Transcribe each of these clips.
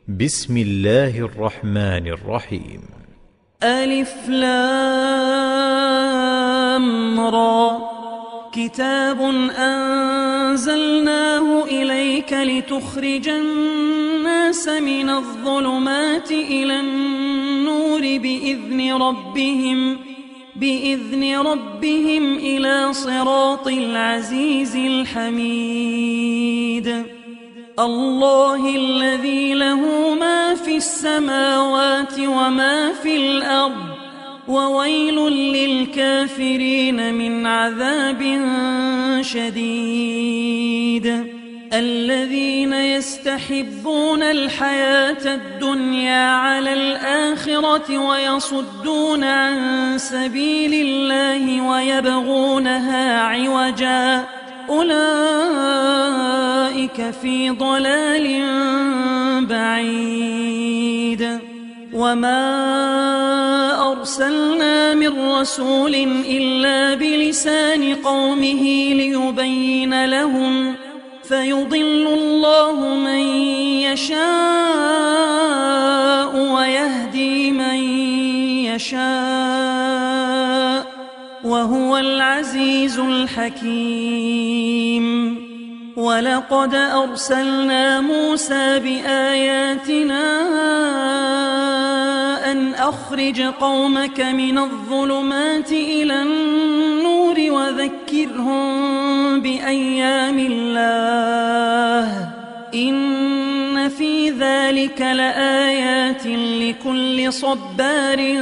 بسم الله الرحمن الرحيم. ألف لام را. كتاب أنزلناه إليك لتخرج الناس من الظلمات إلى النور بإذن ربهم إلى صراط العزيز الحميد. الله الذي له ما في السماوات وما في الأرض، وويل للكافرين من عذاب شديد. الذين يستحبون الحياة الدنيا على الآخرة ويصدون عن سبيل الله ويبغونها عوجا، أولئك في ضلال بعيد. وما أرسلنا من رسول إلا بلسان قومه ليبين لهم، فيضل الله من يشاء ويهدي من يشاء، وهو العزيز الحكيم. ولقد أرسلنا موسى بآياتنا أن أخرج قومك من الظلمات إلى النور وذكرهم بأيام الله، إن في ذلك لآيات لكل صبار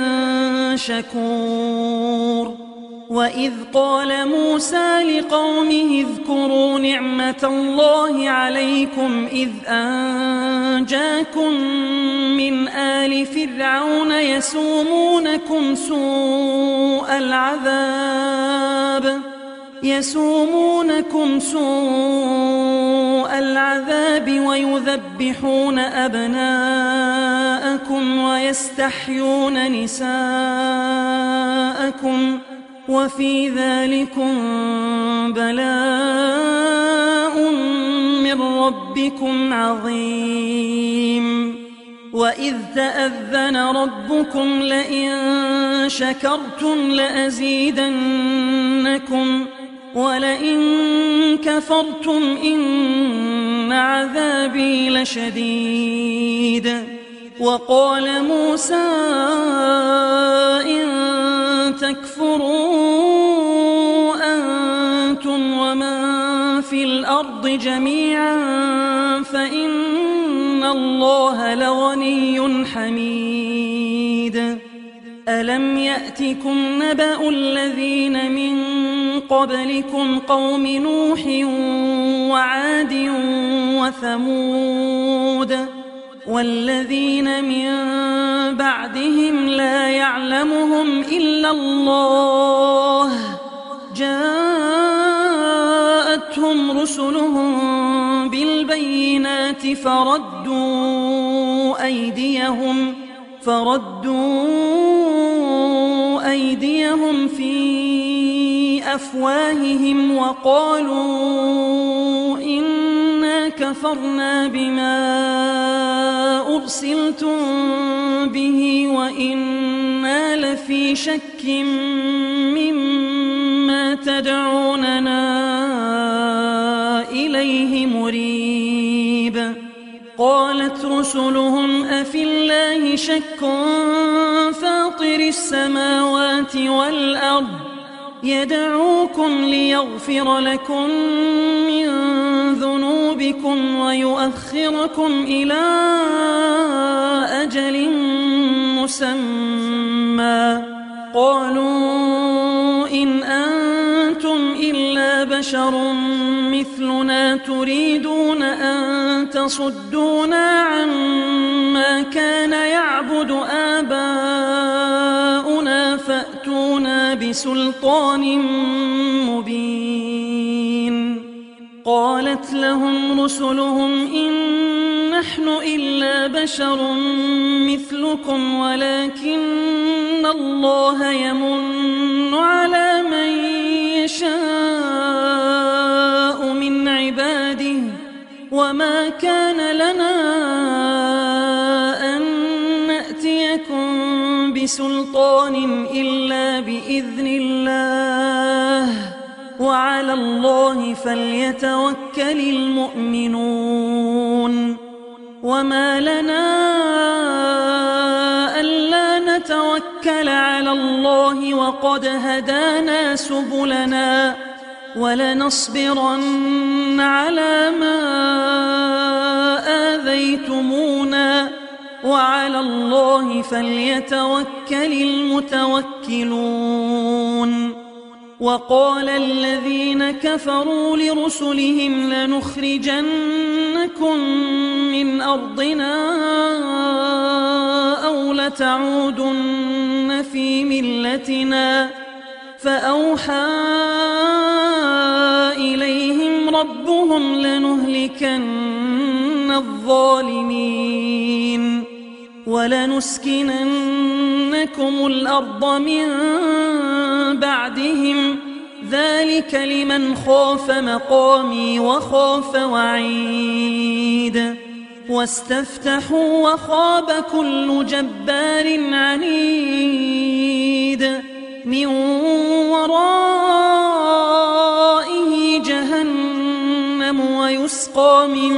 شكور. وإذ قال موسى لقومه اذكروا نعمة الله عليكم إذ أنجاكم من آل فرعون يسومونكم سوء العذاب ويذبحون أبناءكم ويستحيون نساءكم، وفي ذلكم بلاء من ربكم عظيم. وإذ تأذن ربكم لئن شكرتم لأزيدنكم ولئن كفرتم إن عذابي لشديد. وقال موسى إن تكفروا أنتم ومن في الأرض جميعا فإن الله لغني حميد. ألم يأتكم نبأ الذين من قبلكم قوم نوح وعاد وثمود والذين من بعدهم لا يعلمهم إلا الله، جاءتهم رسلهم بالبينات فردوا أيديهم في أفواههم وقالوا إنا كفرنا بما أرسلتم به وإنا لفي شك مما تدعوننا إليه مريب. قالت رسلهم أفي الله شك فاطر السماوات والأرض يدعوكم ليغفر لكم من ذنوبكم ويؤخركم إلى أجل مسمى. قالوا إن أنتم إلا بشر مثلنا تريدون أن تصدونا عما كان يعبد آباؤنا فأتونا بسلطان مبين. قالت لهم رسلهم إن نحن إلا بشر مثلكم ولكن الله يمن على من يشاء من عباده وما كان لنا بسلطان إلا بإذن الله وعلى الله فليتوكل المؤمنون وما لنا ألا نتوكل على الله وقد هدانا سبلنا ولنصبرن على ما آذيتمونا وعلى الله فليتوكل المتوكلون وقال الذين كفروا لرسلهم لنخرجنكم من أرضنا أو لتعودن في ملتنا فأوحى إليهم ربهم لنهلكن الظالمين ولنسكننكم الأرض من بعدهم ذلك لمن خاف مقامي وخاف وعيد واستفتحوا وخاب كل جبار عنيد من ورائه جهنم ويسقى من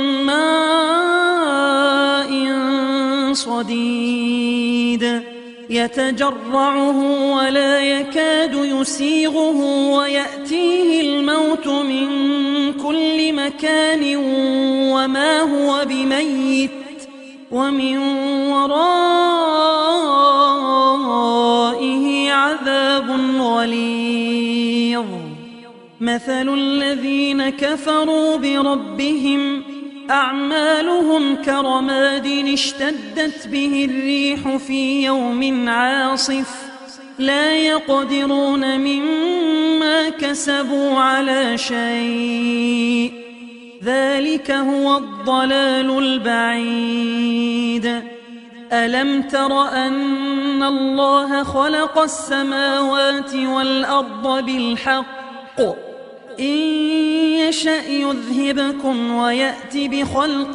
ماء صديد يتجرعه ولا يكاد يسيغه ويأتيه الموت من كل مكان وما هو بميت ومن ورائه عذاب غليظ مثل الذين كفروا بربهم أعمالهم كرماد اشتدت به الريح في يوم عاصف لا يقدرون مما كسبوا على شيء ذلك هو الضلال البعيد ألم تر أن الله خلق السماوات والأرض بالحق إن يشأ يذهبكم ويأت بخلق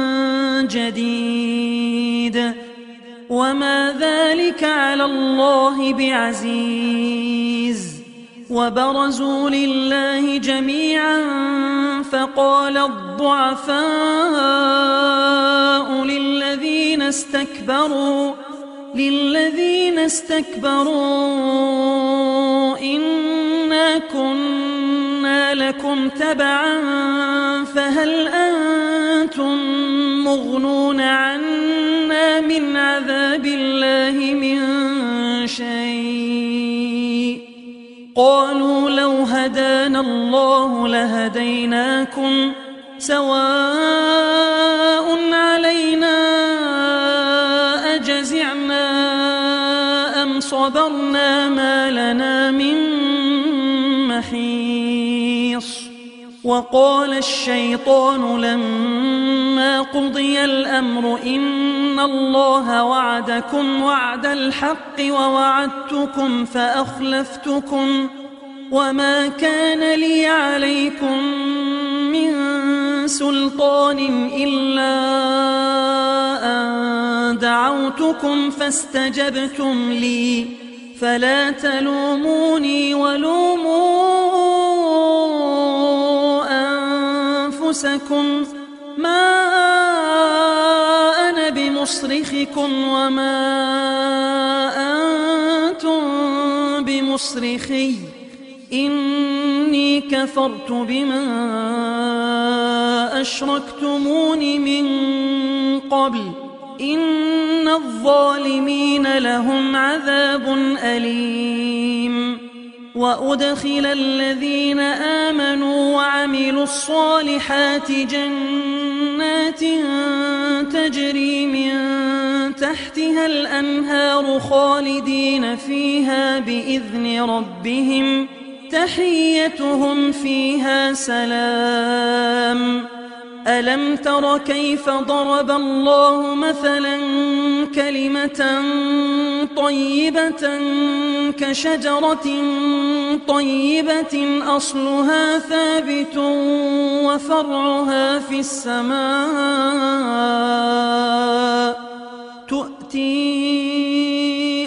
جديد وما ذلك على الله بعزيز وبرزوا لله جميعا فقال الضعفاء للذين استكبروا إنا كنا لكم تبعا فهل أنتم مغنون عنا من عذاب الله من شيء قالوا لو هدانا الله لهديناكم سواء علينا أجزعنا أم صبرنا ما لنا من محيص وقال الشيطان لما قضي الأمر إن الله وعدكم وعد الحق ووعدتكم فأخلفتكم وما كان لي عليكم من سلطان إلا أن دعوتكم فاستجبتم لي فلا تلوموني ولوموا أنفسكم ما أنا بمصرخكم وما أنتم بمصرخي إني كفرت بما أشركتمون من قبل إن الظالمين لهم عذاب أليم وأدخل الذين آمنوا وعملوا الصالحات جنات تجري من تحتها الأنهار خالدين فيها بإذن ربهم تحيتهم فيها سلام ألم تر كيف ضرب الله مثلا كلمة طيبة كشجرة طيبة أصلها ثابت وفرعها في السماء تؤتي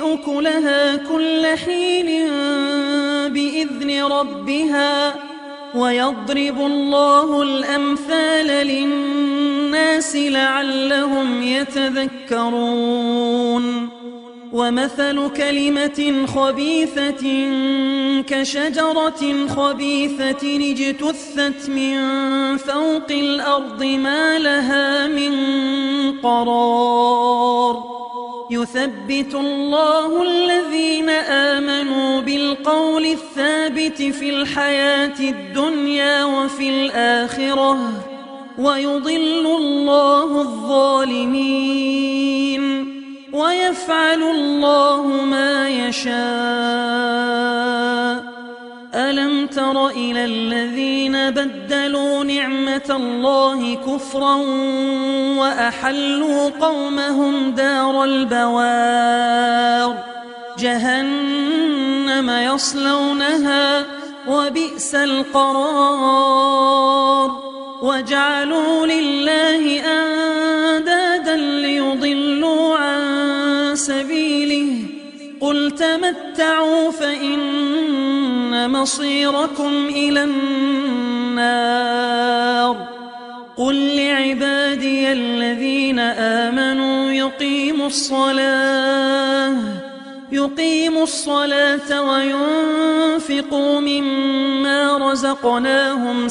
حين بإذن ربها ويضرب الله الأمثال للناس لعلهم يتذكرون ومثل كلمة خبيثة كشجرة خبيثة اجتثت من فوق الأرض ما لها من قرار يثبت الله الذين آمنوا بالقول الثابت في الحياة الدنيا وفي الآخرة ويضل الله الظالمين ويفعل الله ما يشاء ألم تر إلى الذين بدلوا نعمة الله كفرا وأحلوا قومهم دار البوار جهنم يصلونها وبئس القرار وجعلوا لله أندادا ليضلوا عن سبيله قل تمتعوا فإن مصيركم إلى النار قل لعبادي الذين آمنوا يقيموا الصلاة وينفقوا مما رزقناهم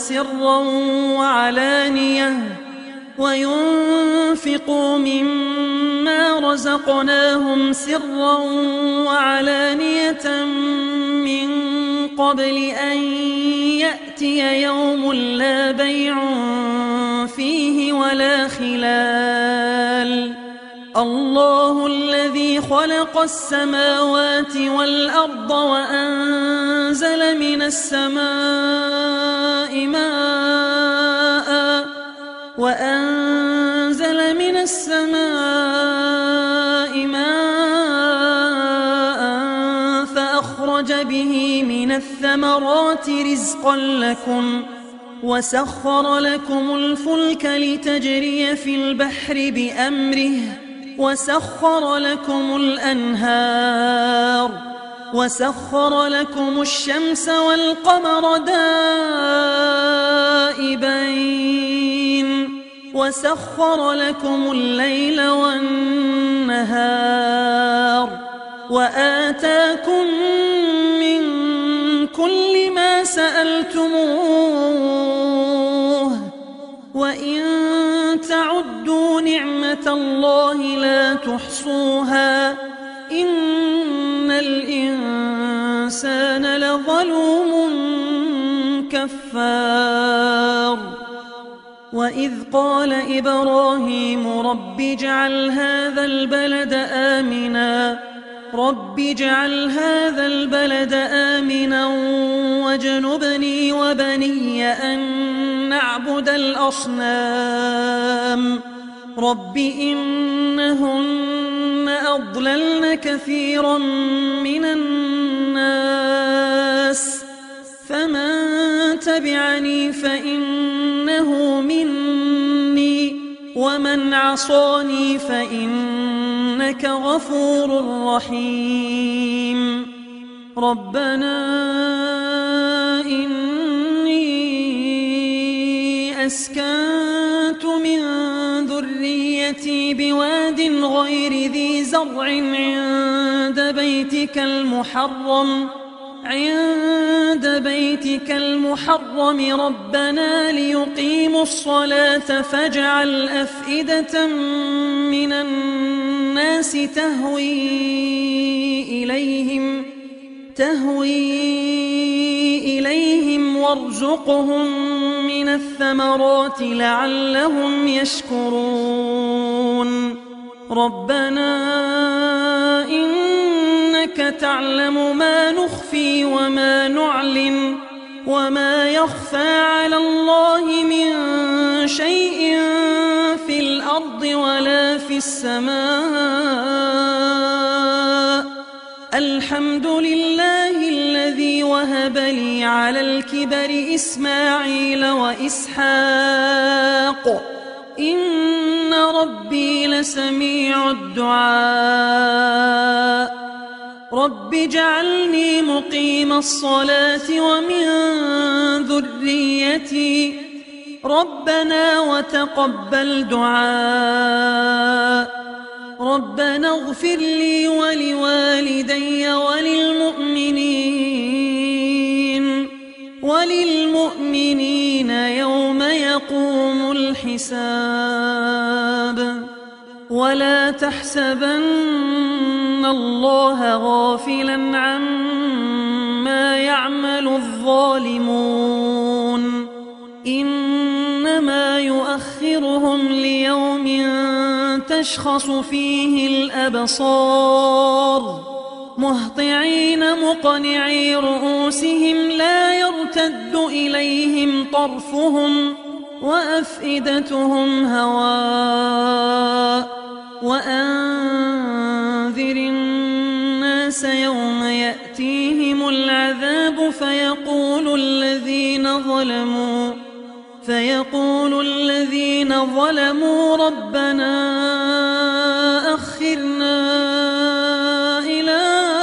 سرا وعلانية من قبل أن يأتي يوم لا بيع فيه ولا خلال الله الذي خلق السماوات والأرض وأنزل من السماء ماء فأخرج به من الثمرات رزقا لكم وسخر لكم الفلك لتجري في البحر بأمره وسخر لكم الأنهار وسخر لكم الشمس والقمر دائبين وسخر لكم الليل والنهار وآتاكم من كل ما سألتموه وإن تعدوا نعمة الله لا تحصوها إن الإنسان لظلوم كفار وإذ قال إبراهيم رب اجعل هذا البلد آمنا واجنبني وبني أن نعبد الأصنام رب إنهن أضللن كثيرا من الناس فمن تبعني فإنه مني ومن عصاني فإنك غفور رحيم ربنا إني أسكنت من ذريتي بواد غير ذي زرع عند بيتك المحرم ربنا ليقيموا الصلاة فاجعل أفئدة من الناس تهوي إليهم وارزقهم من الثمرات لعلهم يشكرون ربنا إنك تعلم ما نخفي وما نعلن وما يخفى على الله من شيء في الأرض ولا في السماء الحمد لله الذي وهب لي على الكبر إسماعيل وإسحاق إن ربي لسميع الدعاء رب اجعلني مقيم الصلاة ومن ذريتي ربنا وتقبل دعاء ربنا اغفر لي ولوالدي وللمؤمنين يوم يقوم الحساب ولا تحسبن الله غافلا عما يعمل الظالمون إنما يؤخرهم ليوم تشخص فيه الأبصار مهطعين مقنعي رؤوسهم لا يرتد إليهم طرفهم وأفئدتهم هواء وأنذر الناس يوم يأتيهم العذاب فيقول الذين ظلموا ربنا أخرنا إلى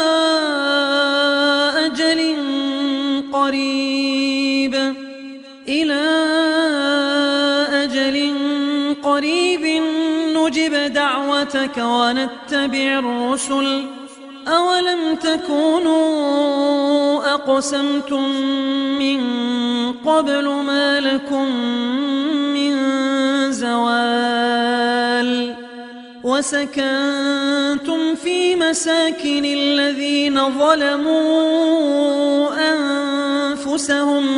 أجل قريب نجب دعوتك ونتبع الرسل أولم تكونوا أقسمتم من قبل ما لكم من زوال وسكنتم في مساكن الذين ظلموا أنفسهم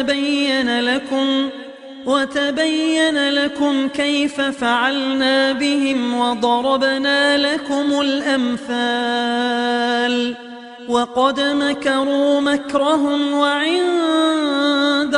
وتبين لكم كيف فعلنا بهم وضربنا لكم الأمثال وقد مكروا مكرهم وعند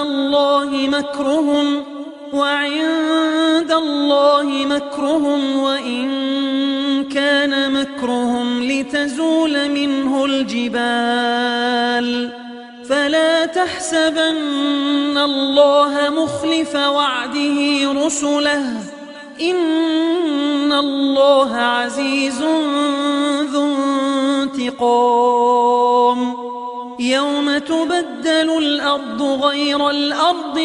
الله مكرهم وإن كان مكرهم لتزول منه الجبال فلا تحسبن الله مخلف وعده رسله إن الله عزيز ذو انتقام يوم تبدل الأرض غير الأرض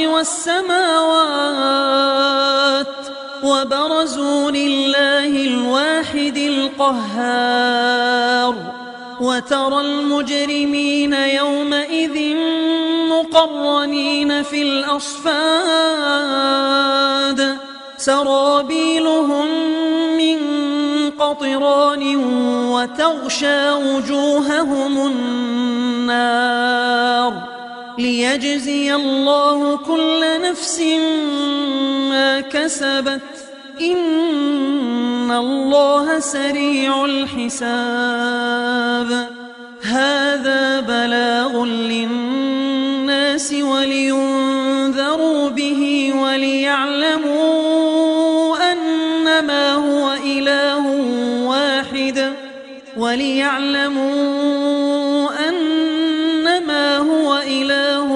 والسماوات وبرزوا لله الواحد القهار وترى المجرمين يومئذ مقرنين في الأصفاد سرابيلهم من قطران وتغشى وجوههم النار ليجزي الله كل نفس ما كسبت إن الله سريع الحساب هذا بلاغ للناس ولينذروا به وليعلموا أنما هو إله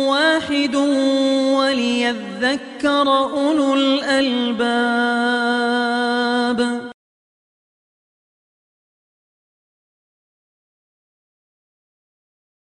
واحد وليذكر أولو الألباب.